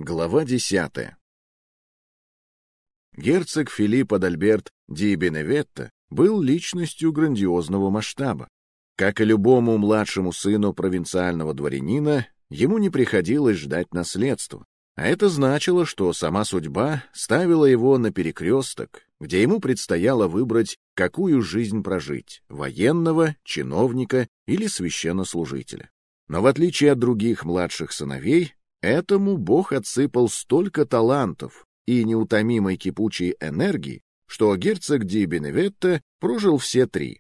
Глава 10. Герцог Филипп Адальберт ди Беневетто был личностью грандиозного масштаба. Как и любому младшему сыну провинциального дворянина, ему не приходилось ждать наследства. А это значило, что сама судьба ставила его на перекресток, где ему предстояло выбрать, какую жизнь прожить — военного, чиновника или священнослужителя. Но в отличие от других младших сыновей, этому Бог отсыпал столько талантов и неутомимой кипучей энергии, что герцог ди Беневетто прожил все три.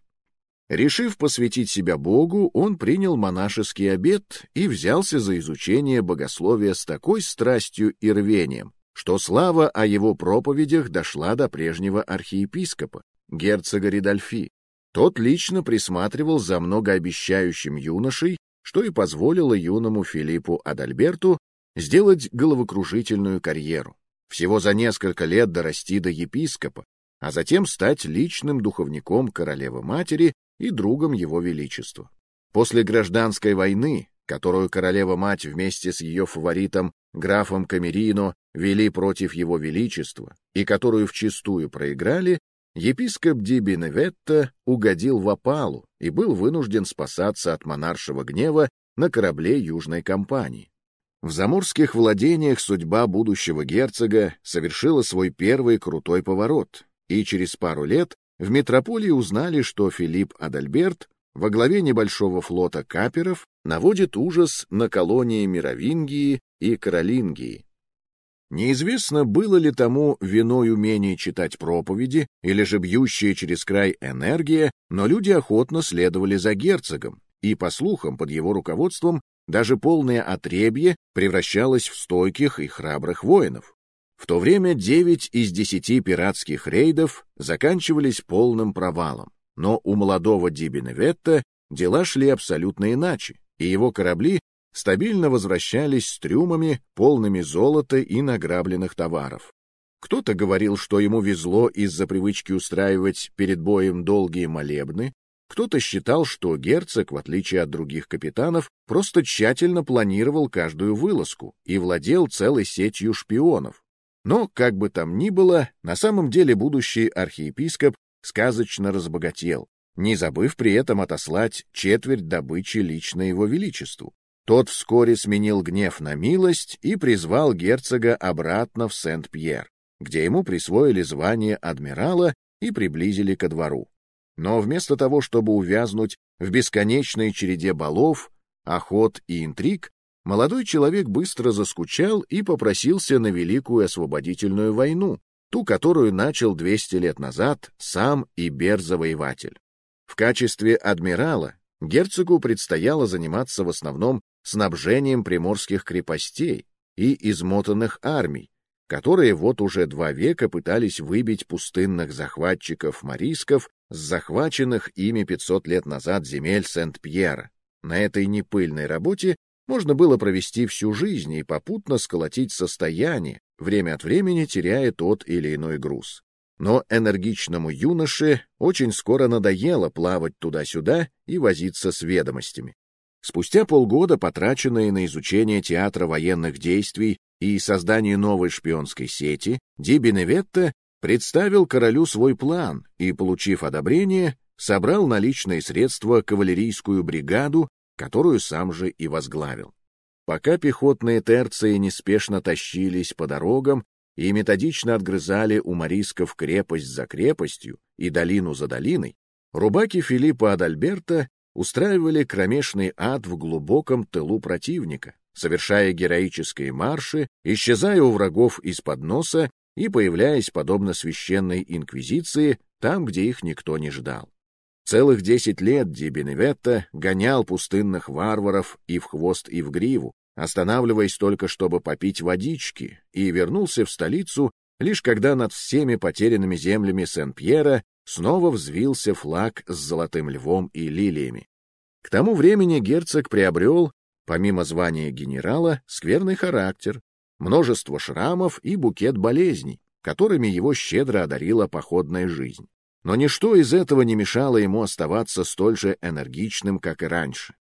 Решив посвятить себя Богу, он принял монашеский обет и взялся за изучение богословия с такой страстью и рвением, что слава о его проповедях дошла до прежнего архиепископа, герцога Ридольфи. Тот лично присматривал за многообещающим юношей, что и позволило юному Филиппу Адальберту сделать головокружительную карьеру, всего за несколько лет дорасти до епископа, а затем стать личным духовником королевы-матери и другом его величества. После гражданской войны, которую королева-мать вместе с ее фаворитом, графом Камерино, вели против его величества и которую вчистую проиграли, епископ ди Беневетто угодил в опалу и был вынужден спасаться от монаршего гнева на корабле Южной компании. В заморских владениях судьба будущего герцога совершила свой первый крутой поворот, и через пару лет в метрополии узнали, что Филипп Адальберт во главе небольшого флота каперов наводит ужас на колонии Мировингии и Каролингии. Неизвестно, было ли тому виной умение читать проповеди или же бьющая через край энергия, но люди охотно следовали за герцогом, и, по слухам, под его руководством даже полное отребье превращалось в стойких и храбрых воинов. В то время 9 из 10 пиратских рейдов заканчивались полным провалом, но у молодого ди Беневетто дела шли абсолютно иначе, и его корабли стабильно возвращались с трюмами, полными золота и награбленных товаров. Кто-то говорил, что ему везло из-за привычки устраивать перед боем долгие молебны, кто-то считал, что герцог, в отличие от других капитанов, просто тщательно планировал каждую вылазку и владел целой сетью шпионов. Но, как бы там ни было, на самом деле будущий архиепископ сказочно разбогател, не забыв при этом отослать четверть добычи лично его величеству. Тот вскоре сменил гнев на милость и призвал герцога обратно в Сент-Пьер, где ему присвоили звание адмирала и приблизили ко двору. Но вместо того, чтобы увязнуть в бесконечной череде балов, охот и интриг, молодой человек быстро заскучал и попросился на Великую освободительную войну, ту, которую начал 200 лет назад сам Ибер-завоеватель. В качестве адмирала герцогу предстояло заниматься в основном снабжением приморских крепостей и измотанных армий, которые вот уже 2 века пытались выбить пустынных захватчиков-морисков с захваченных ими 500 лет назад земель Сент-Пьера. На этой непыльной работе можно было провести всю жизнь и попутно сколотить состояние, время от времени теряя тот или иной груз. Но энергичному юноше очень скоро надоело плавать туда-сюда и возиться с ведомостями. Спустя полгода, потраченные на изучение театра военных действий и создание новой шпионской сети, ди Беневетто представил королю свой план и, получив одобрение, собрал наличные средства кавалерийскую бригаду, которую сам же и возглавил. Пока пехотные терции неспешно тащились по дорогам и методично отгрызали у морисков крепость за крепостью и долину за долиной, рубаки Филиппа Адальберта устраивали кромешный ад в глубоком тылу противника, совершая героические марши, исчезая у врагов из-под носа и появляясь, подобно священной инквизиции, там, где их никто не ждал. Целых 10 лет ди Беневетто гонял пустынных варваров и в хвост, и в гриву, останавливаясь только чтобы попить водички, и вернулся в столицу, лишь когда над всеми потерянными землями Сен-Пьера снова взвился флаг с золотым львом и лилиями. К тому времени герцог приобрел, помимо звания генерала, скверный характер, множество шрамов и букет болезней, которыми его щедро одарила походная жизнь. Но ничто из этого не мешало ему оставаться столь же энергичным, как и раньше.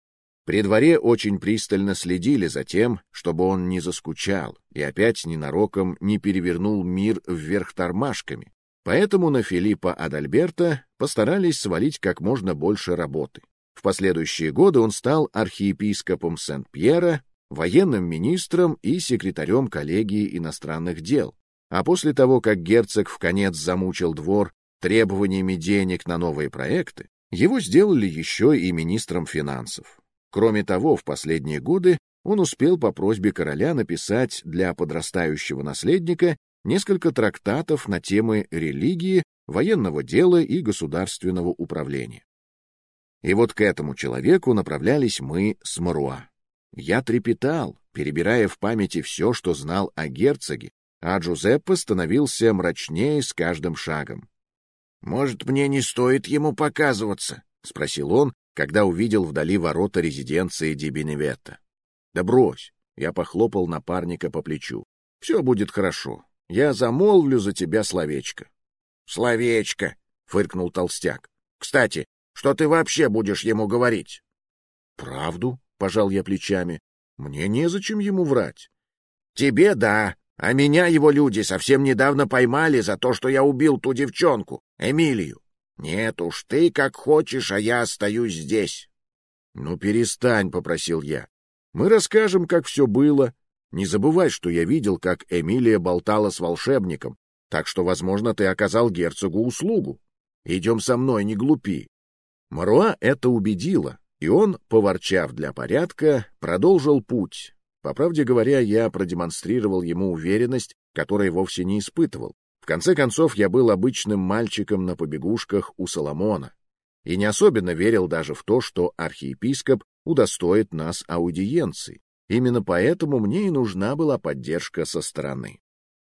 При дворе очень пристально следили за тем, чтобы он не заскучал и опять ненароком не перевернул мир вверх тормашками. Поэтому на Филиппа Адальберта постарались свалить как можно больше работы. В последующие годы он стал архиепископом Сент-Пьера, военным министром и секретарем коллегии иностранных дел. А после того, как герцог вконец замучил двор требованиями денег на новые проекты, его сделали еще и министром финансов. Кроме того, в последние годы он успел по просьбе короля написать для подрастающего наследника несколько трактатов на темы религии, военного дела и государственного управления. И вот к этому человеку направлялись мы с Маруа. Я трепетал, перебирая в памяти все, что знал о герцоге, а Джузеппе становился мрачнее с каждым шагом. «Может, мне не стоит ему показываться?» — спросил он, когда увидел вдали ворота резиденции Ди Беневетто. «Да брось!» — я похлопал напарника по плечу. «Все будет хорошо. Я замолвлю за тебя словечко». «Словечко!» — фыркнул толстяк. «Кстати, что ты вообще будешь ему говорить?» «Правду?» — пожал я плечами. «Мне незачем ему врать». «Тебе да, а меня его люди совсем недавно поймали за то, что я убил ту девчонку, Эмилию. Нет уж, ты как хочешь, а я остаюсь здесь». «Ну, перестань», — попросил я. «Мы расскажем, как все было. Не забывай, что я видел, как Эмилия болтала с волшебником, так что, возможно, ты оказал герцогу услугу. Идем со мной, не глупи». Маруа это убедило, и он, поворчав для порядка, продолжил путь. По правде говоря, я продемонстрировал ему уверенность, которой вовсе не испытывал. В конце концов, я был обычным мальчиком на побегушках у Соломона и не особенно верил даже в то, что архиепископ удостоит нас аудиенции. Именно поэтому мне и нужна была поддержка со стороны.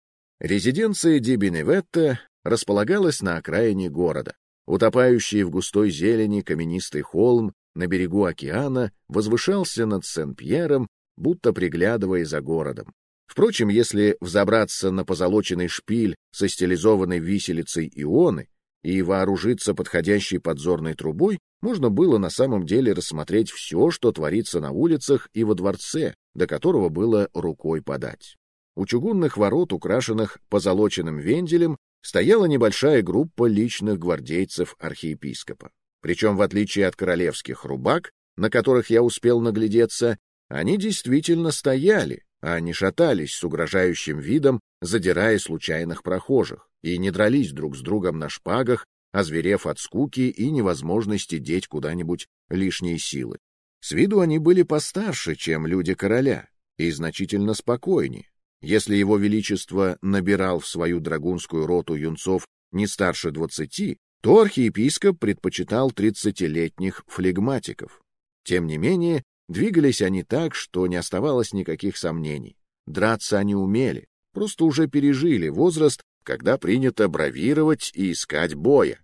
Резиденция Ди Беневетто располагалась на окраине города. Утопающий в густой зелени каменистый холм на берегу океана возвышался над Сен-Пьером, будто приглядывая за городом. Впрочем, если взобраться на позолоченный шпиль со стилизованной виселицей Ионы и вооружиться подходящей подзорной трубой, можно было на самом деле рассмотреть все, что творится на улицах и во дворце, до которого было рукой подать. У чугунных ворот, украшенных позолоченным вензелем, стояла небольшая группа личных гвардейцев архиепископа. Причем, в отличие от королевских рубак, на которых я успел наглядеться, они действительно стояли, а не шатались с угрожающим видом, задирая случайных прохожих, и не дрались друг с другом на шпагах, озверев от скуки и невозможности деть куда-нибудь лишние силы. С виду они были постарше, чем люди короля, и значительно спокойнее. Если его величество набирал в свою драгунскую роту юнцов не старше 20, то архиепископ предпочитал 30-летних флегматиков. Тем не менее, двигались они так, что не оставалось никаких сомнений. Драться они умели, просто уже пережили возраст, когда принято бравировать и искать боя.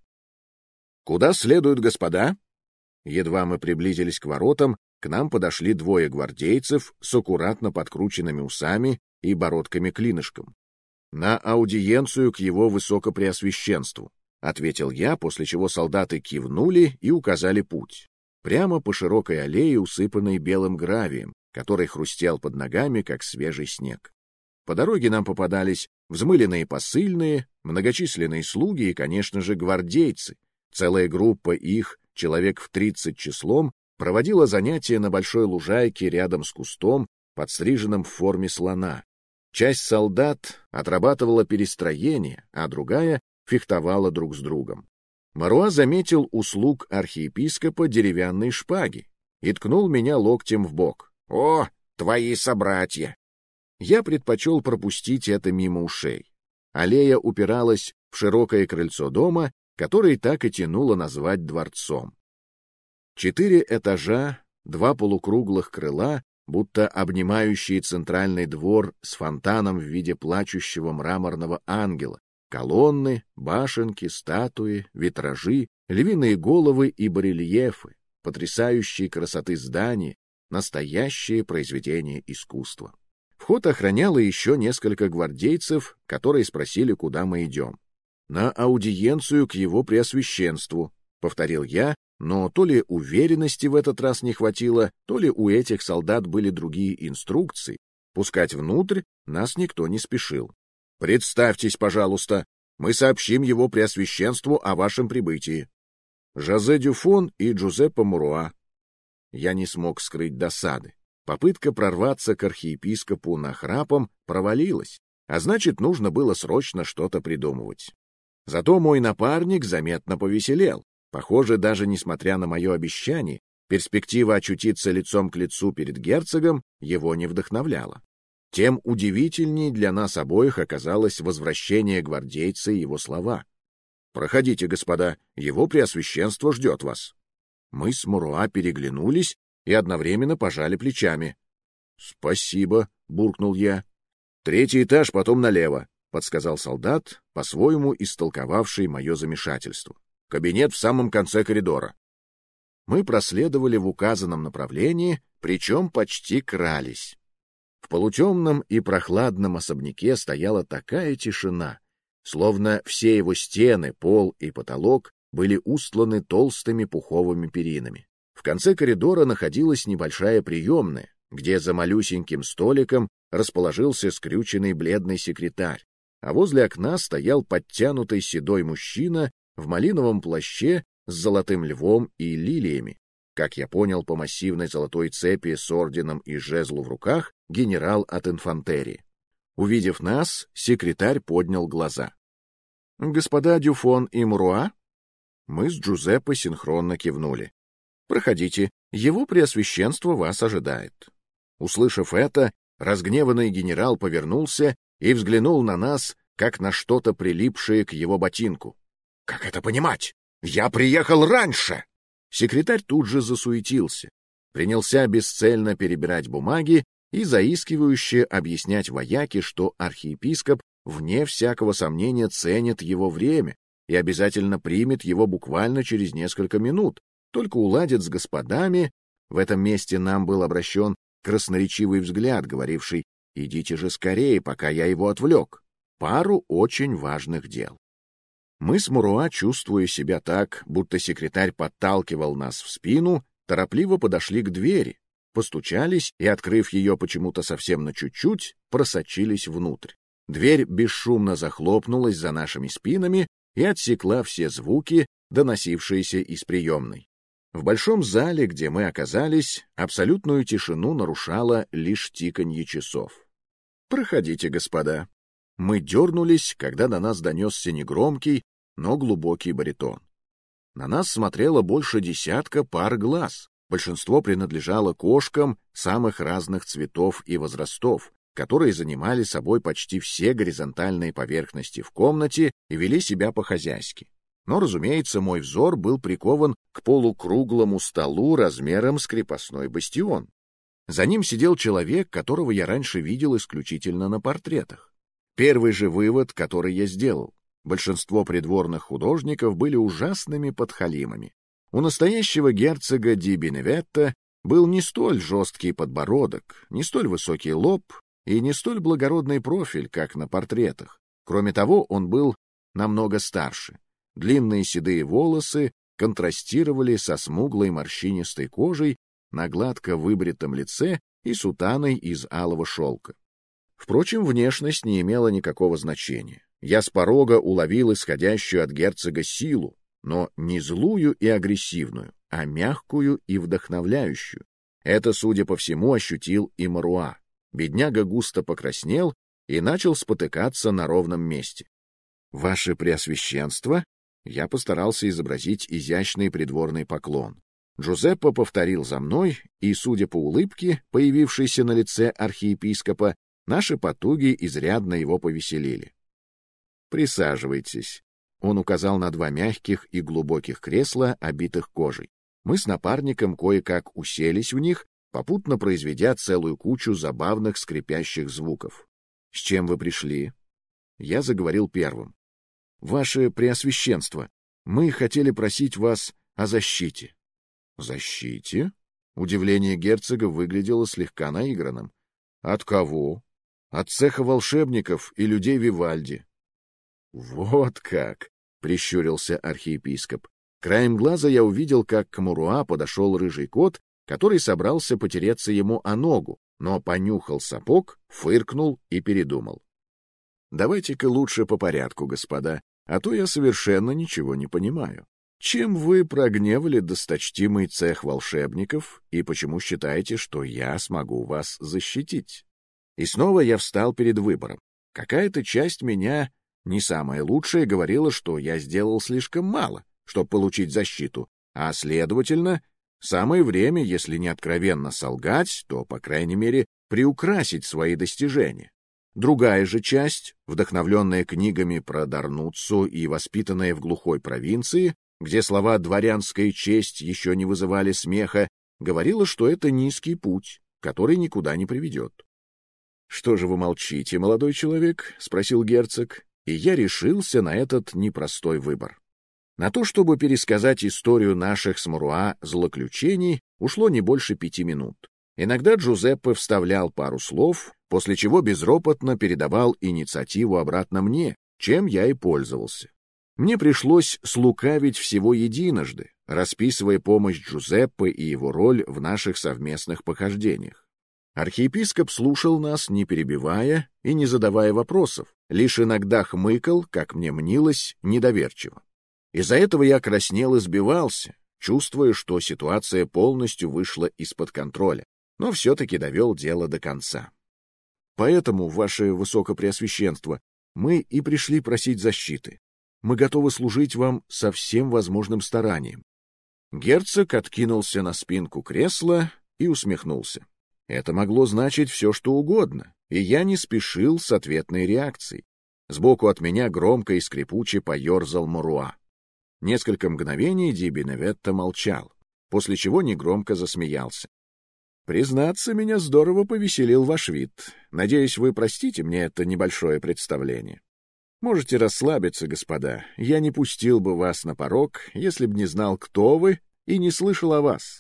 «Куда следуют, господа?» Едва мы приблизились к воротам, к нам подошли двое гвардейцев с аккуратно подкрученными усами и бородками-клинышком. «На аудиенцию к его высокопреосвященству», — ответил я, после чего солдаты кивнули и указали путь. Прямо по широкой аллее, усыпанной белым гравием, который хрустел под ногами, как свежий снег. По дороге нам попадались взмыленные посыльные, многочисленные слуги и, конечно же, гвардейцы. Целая группа их, человек в 30 числом, проводила занятия на большой лужайке рядом с кустом, подстриженным в форме слона. Часть солдат отрабатывала перестроение, а другая фехтовала друг с другом. Маруа заметил у слуг архиепископа деревянные шпаги и ткнул меня локтем в бок. «О, твои собратья!» Я предпочел пропустить это мимо ушей. Аллея упиралась в широкое крыльцо дома, который так и тянуло назвать дворцом. 4 этажа, 2 полукруглых крыла, будто обнимающие центральный двор с фонтаном в виде плачущего мраморного ангела, колонны, башенки, статуи, витражи, львиные головы и барельефы, потрясающие красоты здания, настоящее произведение искусства. Вход охраняло еще несколько гвардейцев, которые спросили, куда мы идем. «На аудиенцию к его преосвященству», — повторил я, но то ли уверенности в этот раз не хватило, то ли у этих солдат были другие инструкции. Пускать внутрь нас никто не спешил. «Представьтесь, пожалуйста, мы сообщим его преосвященству о вашем прибытии. Жозе Дюфон и Джузеппе Муруа». Я не смог скрыть досады. Попытка прорваться к архиепископу нахрапом провалилась, а значит, нужно было срочно что-то придумывать. Зато мой напарник заметно повеселел. Похоже, даже несмотря на мое обещание, перспектива очутиться лицом к лицу перед герцогом его не вдохновляла. Тем удивительней для нас обоих оказалось возвращение гвардейца и его слова. «Проходите, господа, его преосвященство ждет вас». Мы с Муруа переглянулись и одновременно пожали плечами. «Спасибо», — буркнул я. «Третий этаж, потом налево», — подсказал солдат, по-своему истолковавший мое замешательство. «Кабинет в самом конце коридора». Мы проследовали в указанном направлении, причем почти крались. В полутемном и прохладном особняке стояла такая тишина, словно все его стены, пол и потолок были устланы толстыми пуховыми перинами. В конце коридора находилась небольшая приемная, где за малюсеньким столиком расположился скрюченный бледный секретарь, а возле окна стоял подтянутый седой мужчина в малиновом плаще с золотым львом и лилиями. Как я понял по массивной золотой цепи с орденом и жезлу в руках, генерал от инфантерии. Увидев нас, секретарь поднял глаза. «Господа Дюфон и Муруа?» Мы с Джузеппе синхронно кивнули. «Проходите, его преосвященство вас ожидает». Услышав это, разгневанный генерал повернулся и взглянул на нас, как на что-то прилипшее к его ботинку. «Как это понимать? Я приехал раньше!» Секретарь тут же засуетился, принялся бесцельно перебирать бумаги и заискивающе объяснять вояке, что архиепископ, вне всякого сомнения, ценит его время и обязательно примет его буквально через несколько минут, только уладит с господами. В этом месте нам был обращен красноречивый взгляд, говоривший: «Идите же скорее, пока я его отвлек». Пару очень важных дел. Мы с Муруа, чувствуя себя так, будто секретарь подталкивал нас в спину, торопливо подошли к двери, постучались и, открыв ее почему-то совсем на чуть-чуть, просочились внутрь. Дверь бесшумно захлопнулась за нашими спинами и отсекла все звуки, доносившиеся из приемной. В большом зале, где мы оказались, абсолютную тишину нарушало лишь тиканье часов. «Проходите, господа». Мы дернулись, когда до нас донесся негромкий, но глубокий баритон. На нас смотрело больше десятка пар глаз. Большинство принадлежало кошкам самых разных цветов и возрастов, которые занимали собой почти все горизонтальные поверхности в комнате и вели себя по-хозяйски. Но, разумеется, мой взор был прикован к полукруглому столу размером с крепостной бастион. За ним сидел человек, которого я раньше видел исключительно на портретах. Первый же вывод, который я сделал: большинство придворных художников были ужасными подхалимами. У настоящего герцога ди Беневетто был не столь жесткий подбородок, не столь высокий лоб и не столь благородный профиль, как на портретах. Кроме того, он был намного старше. Длинные седые волосы контрастировали со смуглой морщинистой кожей на гладко выбритом лице и сутаной из алого шелка. Впрочем, внешность не имела никакого значения. Я с порога уловил исходящую от герцога силу, но не злую и агрессивную, а мягкую и вдохновляющую. Это, судя по всему, ощутил и Муруа. Бедняга густо покраснел и начал спотыкаться на ровном месте. «Ваше Преосвященство?» Я постарался изобразить изящный придворный поклон. Джузеппе повторил за мной, и, судя по улыбке, появившейся на лице архиепископа, наши потуги изрядно его повеселили. «Присаживайтесь». Он указал на два мягких и глубоких кресла, обитых кожей. Мы с напарником кое-как уселись в них, попутно произведя целую кучу забавных скрипящих звуков. «С чем вы пришли?» Я заговорил первым. «Ваше Преосвященство, мы хотели просить вас о защите». «Защите?» Удивление герцога выглядело слегка наигранным. «От кого?» «От цеха волшебников и людей Вивальди». «Вот как!» — прищурился архиепископ. Краем глаза я увидел, как к Муруа подошел рыжий кот, который собрался потереться ему о ногу, но понюхал сапог, фыркнул и передумал. «Давайте-ка лучше по порядку, господа, а то я совершенно ничего не понимаю. Чем вы прогневали досточтимый цех волшебников и почему считаете, что я смогу вас защитить?» И снова я встал перед выбором. Какая-то часть меня, не самая лучшая, говорила, что я сделал слишком мало, чтобы получить защиту, а, следовательно, самое время, если не откровенно солгать, то, по крайней мере, приукрасить свои достижения. Другая же часть, вдохновленная книгами про Дарнуццу и воспитанная в глухой провинции, где слова «дворянская честь» еще не вызывали смеха, говорила, что это низкий путь, который никуда не приведет. «Что же вы молчите, молодой человек?» — спросил герцог, и я решился на этот непростой выбор. На то, чтобы пересказать историю наших с Муруа злоключений, ушло не больше 5 минут. Иногда Джузеппе вставлял пару слов, после чего безропотно передавал инициативу обратно мне, чем я и пользовался. Мне пришлось слукавить всего единожды, расписывая помощь Джузеппе и его роль в наших совместных похождениях. Архиепископ слушал нас, не перебивая и не задавая вопросов, лишь иногда хмыкал, как мне мнилось, недоверчиво. Из-за этого я краснел и сбивался, чувствуя, что ситуация полностью вышла из-под контроля, но все-таки довел дело до конца. Поэтому, ваше высокопреосвященство, мы и пришли просить защиты. Мы готовы служить вам со всем возможным старанием. Герцог откинулся на спинку кресла и усмехнулся. Это могло значить все, что угодно, и я не спешил с ответной реакцией. Сбоку от меня громко и скрипуче поерзал Муруа. Несколько мгновений Ди Беневетто молчал, после чего негромко засмеялся. «Признаться, меня здорово повеселил ваш вид. Надеюсь, вы простите мне это небольшое представление. Можете расслабиться, господа. Я не пустил бы вас на порог, если б не знал, кто вы, и не слышал о вас.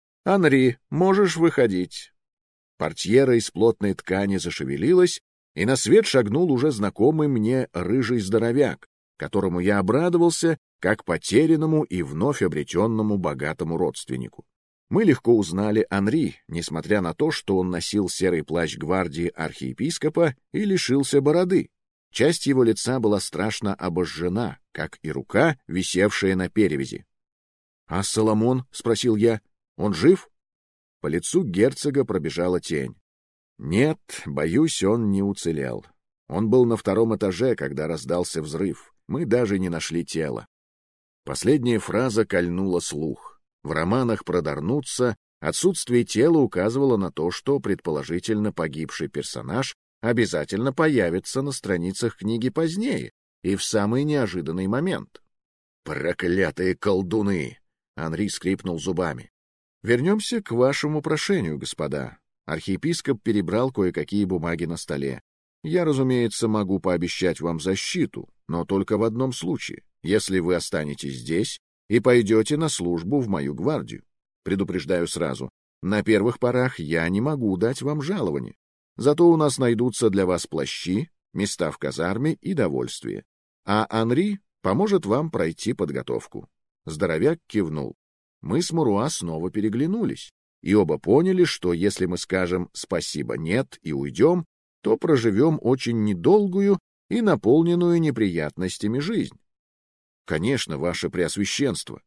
Анри, можешь выходить». Портьера из плотной ткани зашевелилась, и на свет шагнул уже знакомый мне рыжий здоровяк, которому я обрадовался, как потерянному и вновь обретенному богатому родственнику. Мы легко узнали Анри, несмотря на то, что он носил серый плащ гвардии архиепископа и лишился бороды. Часть его лица была страшно обожжена, как и рука, висевшая на перевязи. — А Соломон? — спросил я. — Он жив? По лицу герцога пробежала тень. Нет, боюсь, он не уцелел. Он был на 2-м этаже, когда раздался взрыв. Мы даже не нашли тело. Последняя фраза кольнула слух. В романах про Дарнуццо отсутствие тела указывало на то, что предположительно погибший персонаж обязательно появится на страницах книги позднее и в самый неожиданный момент. «Проклятые колдуны!» — Анри скрипнул зубами. «Вернемся к вашему прошению, господа». Архиепископ перебрал кое-какие бумаги на столе. «Я, разумеется, могу пообещать вам защиту, но только в одном случае, если вы останетесь здесь и пойдете на службу в мою гвардию. Предупреждаю сразу, на первых порах я не могу дать вам жалование. Зато у нас найдутся для вас плащи, места в казарме и довольствие. А Анри поможет вам пройти подготовку». Здоровяк кивнул. Мы с Муруа снова переглянулись, и оба поняли, что если мы скажем «спасибо, нет» и уйдем, то проживем очень недолгую и наполненную неприятностями жизнь. «Конечно, ваше преосвященство».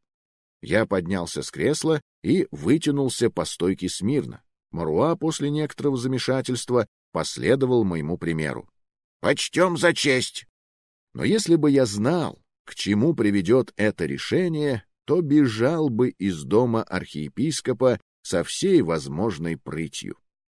Я поднялся с кресла и вытянулся по стойке смирно. Муруа после некоторого замешательства последовал моему примеру. «Почтем за честь!» Но если бы я знал, к чему приведет это решение, то бежал бы из дома архиепископа со всей возможной прытью.